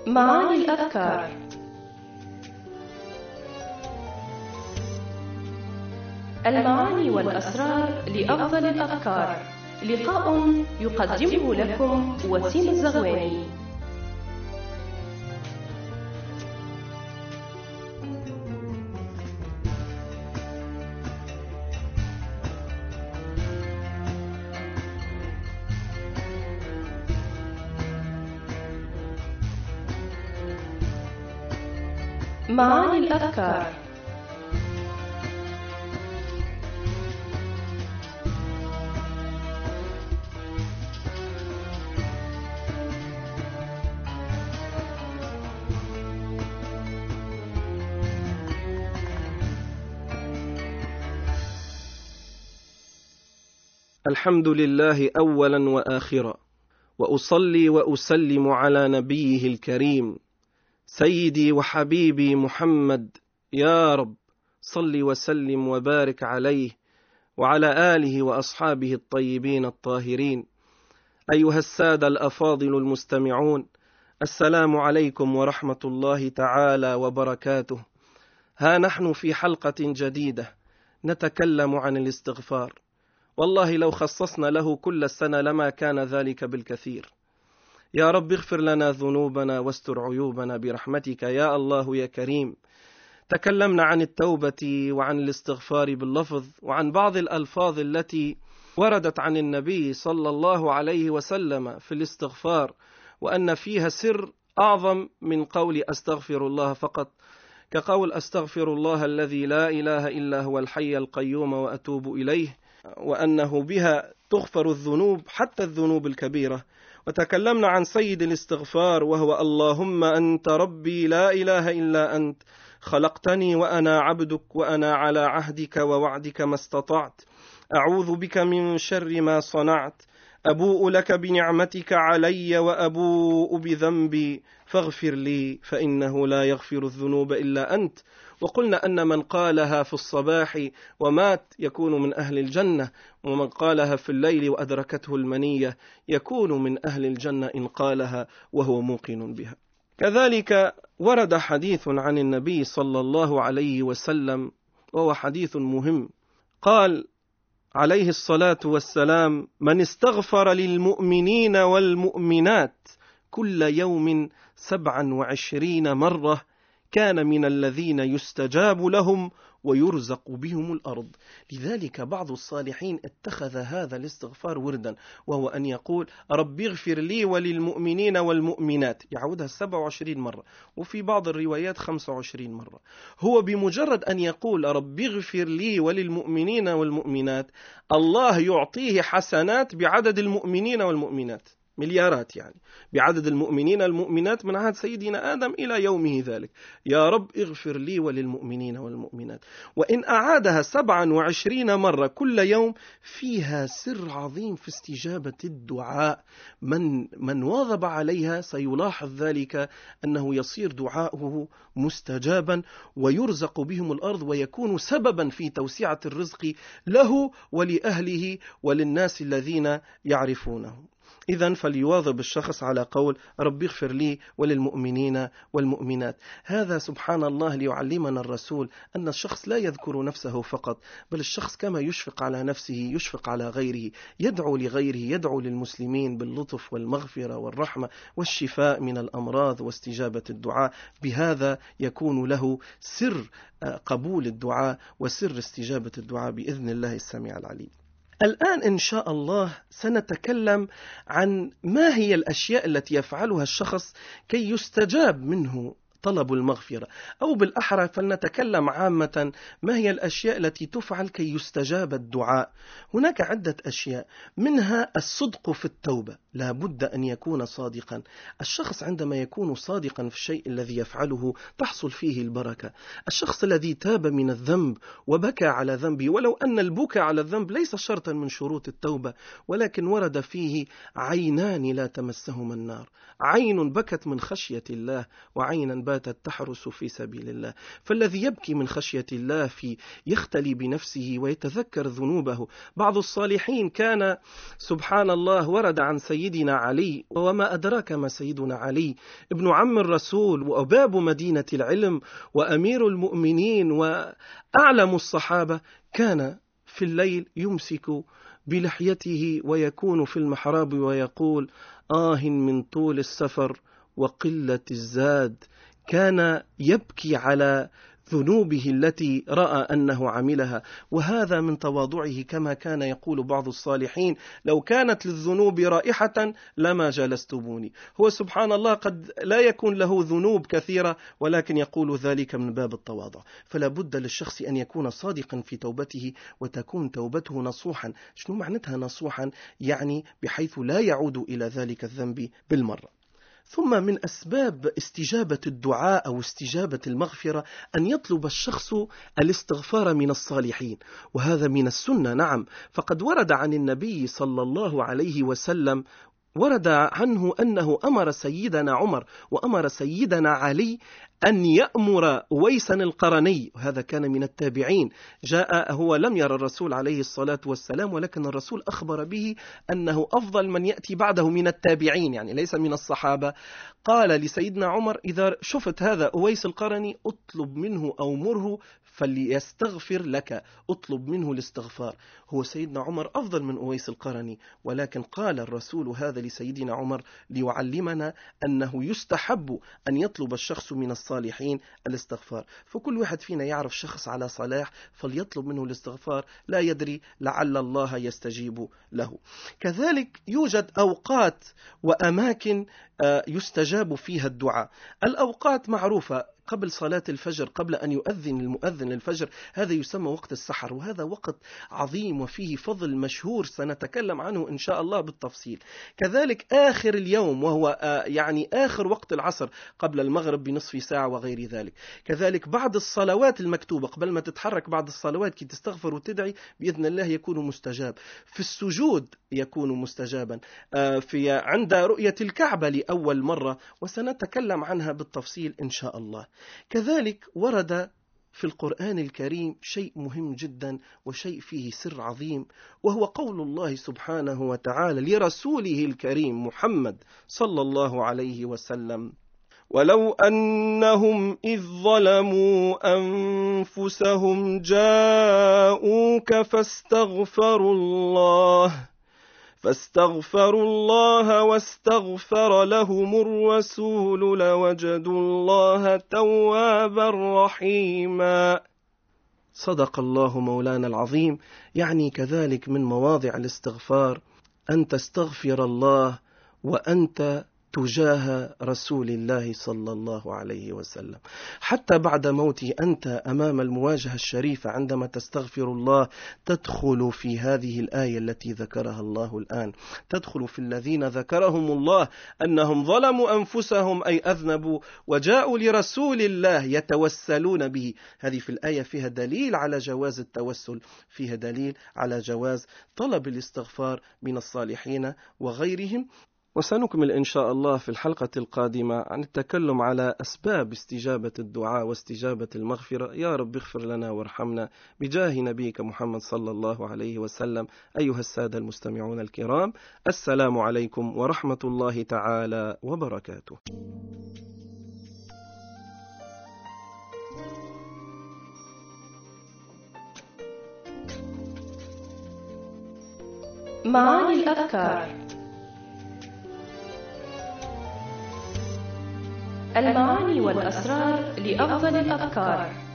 معاني الأفكار. المعاني والأسرار لأفضل الأفكار. لقاء يقدمه لكم وسيم الزغواني. معاني الأفكار. الحمد لله أولا وآخرا، وأصلي وأسلم على نبيه الكريم سيدي وحبيبي محمد. يا رب صل وسلم وبارك عليه وعلى آله وأصحابه الطيبين الطاهرين. أيها السادة الأفاضل المستمعون، السلام عليكم ورحمة الله تعالى وبركاته. ها نحن في حلقة جديدة نتكلم عن الاستغفار. والله لو خصصنا له كل السنة لما كان ذلك بالكثير. يا رب اغفر لنا ذنوبنا واستر عيوبنا برحمتك يا الله يا كريم. تكلمنا عن التوبة وعن الاستغفار باللفظ وعن بعض الألفاظ التي وردت عن النبي صلى الله عليه وسلم في الاستغفار، وأن فيها سر أعظم من قول أستغفر الله فقط، كقول أستغفر الله الذي لا إله إلا هو الحي القيوم وأتوب إليه، وأنه بها تغفر الذنوب حتى الذنوب الكبيرة. وتكلمنا عن سيد الاستغفار وهو اللهم أنت ربي لا إله إلا أنت، خلقتني وأنا عبدك، وأنا على عهدك ووعدك ما استطعت، أعوذ بك من شر ما صنعت، أبوء لك بنعمتك علي وأبوء بذنبي فاغفر لي فإنه لا يغفر الذنوب إلا أنت. وقلنا أن من قالها في الصباح ومات يكون من أهل الجنة، ومن قالها في الليل وأدركته المنية يكون من أهل الجنة إن قالها وهو موقن بها. كذلك ورد حديث عن النبي صلى الله عليه وسلم وهو حديث مهم. قال عليه الصلاة والسلام: من استغفر للمؤمنين والمؤمنات كل يوم 27 مرة كان من الذين يستجاب لهم ويرزق بهم الأرض. لذلك بعض الصالحين اتخذ هذا الاستغفار وردا، وهو أن يقول رب اغفر لي وللمؤمنين والمؤمنات، يعودها 27 مرة، وفي بعض الروايات 25 مرة. هو بمجرد أن يقول رب اغفر لي وللمؤمنين والمؤمنات، الله يعطيه حسنات بعدد المؤمنين والمؤمنات، مليارات يعني، بعدد المؤمنين المؤمنات من عهد سيدنا آدم إلى يومه ذلك. يا رب اغفر لي وللمؤمنين والمؤمنات. وإن أعادها 27 مرة كل يوم فيها سر عظيم في استجابة الدعاء. من واظب عليها سيلاحظ ذلك، أنه يصير دعاؤه مستجابا ويرزق بهم الأرض، ويكون سببا في توسعة الرزق له ولأهله وللناس الذين يعرفونه. إذن فليواظب الشخص على قول رب اغفر لي وللمؤمنين والمؤمنات. هذا سبحان الله ليعلمنا الرسول أن الشخص لا يذكر نفسه فقط، بل الشخص كما يشفق على نفسه يشفق على غيره، يدعو لغيره، يدعو للمسلمين باللطف والمغفرة والرحمة والشفاء من الأمراض واستجابة الدعاء. بهذا يكون له سر قبول الدعاء وسر استجابة الدعاء بإذن الله السميع العليم. الآن إن شاء الله سنتكلم عن ما هي الأشياء التي يفعلها الشخص كي يستجاب منه طلب المغفرة، أو بالأحرى فلنتكلم عامة ما هي الأشياء التي تفعل كي يستجاب الدعاء. هناك عدة أشياء، منها الصدق في التوبة، لا بد أن يكون صادقا. الشخص عندما يكون صادقا في الشيء الذي يفعله تحصل فيه البركة. الشخص الذي تاب من الذنب وبكى على ذنبه، ولو أن البكاء على الذنب ليس شرطا من شروط التوبة، ولكن ورد فيه عينان لا تمسهما النار، عين بكت من خشية الله وعينا باتت تحرس في سبيل الله. فالذي يبكي من خشية الله يختلي بنفسه ويتذكر ذنوبه. بعض الصالحين كان سبحان الله ورد عن سيدنا علي، وما أدراك ما سيدنا علي، ابن عم الرسول وأباب مدينة العلم وأمير المؤمنين وأعلم الصحابة، كان في الليل يمسك بلحيته ويكون في المحراب ويقول: من طول السفر وقلة الزاد. كان يبكي على ذنوبه التي رأى أنه عملها، وهذا من تواضعه، كما كان يقول بعض الصالحين: لو كانت للذنوب رائحة لما جلستموني. هو سبحان الله قد لا يكون له ذنوب كثيرة، ولكن يقول ذلك من باب التواضع. فلا بد للشخص أن يكون صادقا في توبته، وتكون توبته نصوحا. شنو معناتها نصوحا؟ يعني بحيث لا يعود إلى ذلك الذنب بالمرة. ثم من أسباب استجابة الدعاء أو استجابة المغفرة أن يطلب الشخص الاستغفار من الصالحين، وهذا من السنة. نعم، فقد ورد عن النبي صلى الله عليه وسلم، ورد عنه أنه أمر سيدنا عمر وأمر سيدنا علي أن يأمر أويس القرني، وهذا كان من التابعين. جاء هو لم يرى الرسول عليه الصلاة والسلام، ولكن الرسول أخبر به أنه أفضل من يأتي بعده من التابعين، يعني ليس من الصحابة. قال لسيدنا عمر: إذا شفت هذا أويس القرني اطلب منه أو مره فليستغفر لك، اطلب منه الاستغفار. هو سيدنا عمر أفضل من أويس القرني، ولكن قال الرسول هذا لسيدنا عمر ليعلمنا أنه يستحب أن يطلب الشخص من الصالحين الاستغفار. فكل واحد فينا يعرف شخص على صلاح فليطلب منه الاستغفار، لا يدري لعل الله يستجيب له. كذلك يوجد أوقات وأماكن يستجاب فيها الدعاء. الأوقات معروفة: قبل صلاة الفجر، قبل أن يؤذن المؤذن الفجر، هذا يسمى وقت السحر، وهذا وقت عظيم وفيه فضل مشهور سنتكلم عنه إن شاء الله بالتفصيل. كذلك آخر اليوم، وهو يعني آخر وقت العصر قبل المغرب بنصف ساعة وغير ذلك. كذلك بعد الصلوات المكتوبة، قبل ما تتحرك بعد الصلوات كي تستغفر وتدعي، بإذن الله يكون مستجاب. في السجود يكون مستجابا، عند رؤية الكعبة لأول مرة، وسنتكلم عنها بالتفصيل إن شاء الله. كذلك ورد في القرآن الكريم شيء مهم جدا وشيء فيه سر عظيم، وهو قول الله سبحانه وتعالى لرسوله الكريم محمد صلى الله عليه وسلم: ولو أنهم إذ ظلموا أنفسهم جاءوك فاستغفروا الله واستغفر لهم الرسول لوجدوا الله توابا رحيما. صدق الله مولانا العظيم. يعني كذلك من مواضع الاستغفار أن تستغفر الله وأنت تجاه رسول الله صلى الله عليه وسلم. حتى بعد موته أنت أمام المواجهة الشريفة عندما تستغفر الله تدخل في هذه الآية التي ذكرها الله الآن، تدخل في الذين ذكرهم الله أنهم ظلموا أنفسهم أي أذنبوا وجاءوا لرسول الله يتوسلون به. هذه في الآية فيها دليل على جواز التوسل، فيها دليل على جواز طلب الاستغفار من الصالحين وغيرهم. وسنكمل إن شاء الله في الحلقة القادمة عن التكلم على أسباب استجابة الدعاء واستجابة المغفرة. يا رب اغفر لنا وارحمنا بجاه نبيك محمد صلى الله عليه وسلم. أيها السادة المستمعون الكرام، السلام عليكم ورحمة الله تعالى وبركاته. معاني الأذكار. المعاني والأسرار لأفضل الأذكار.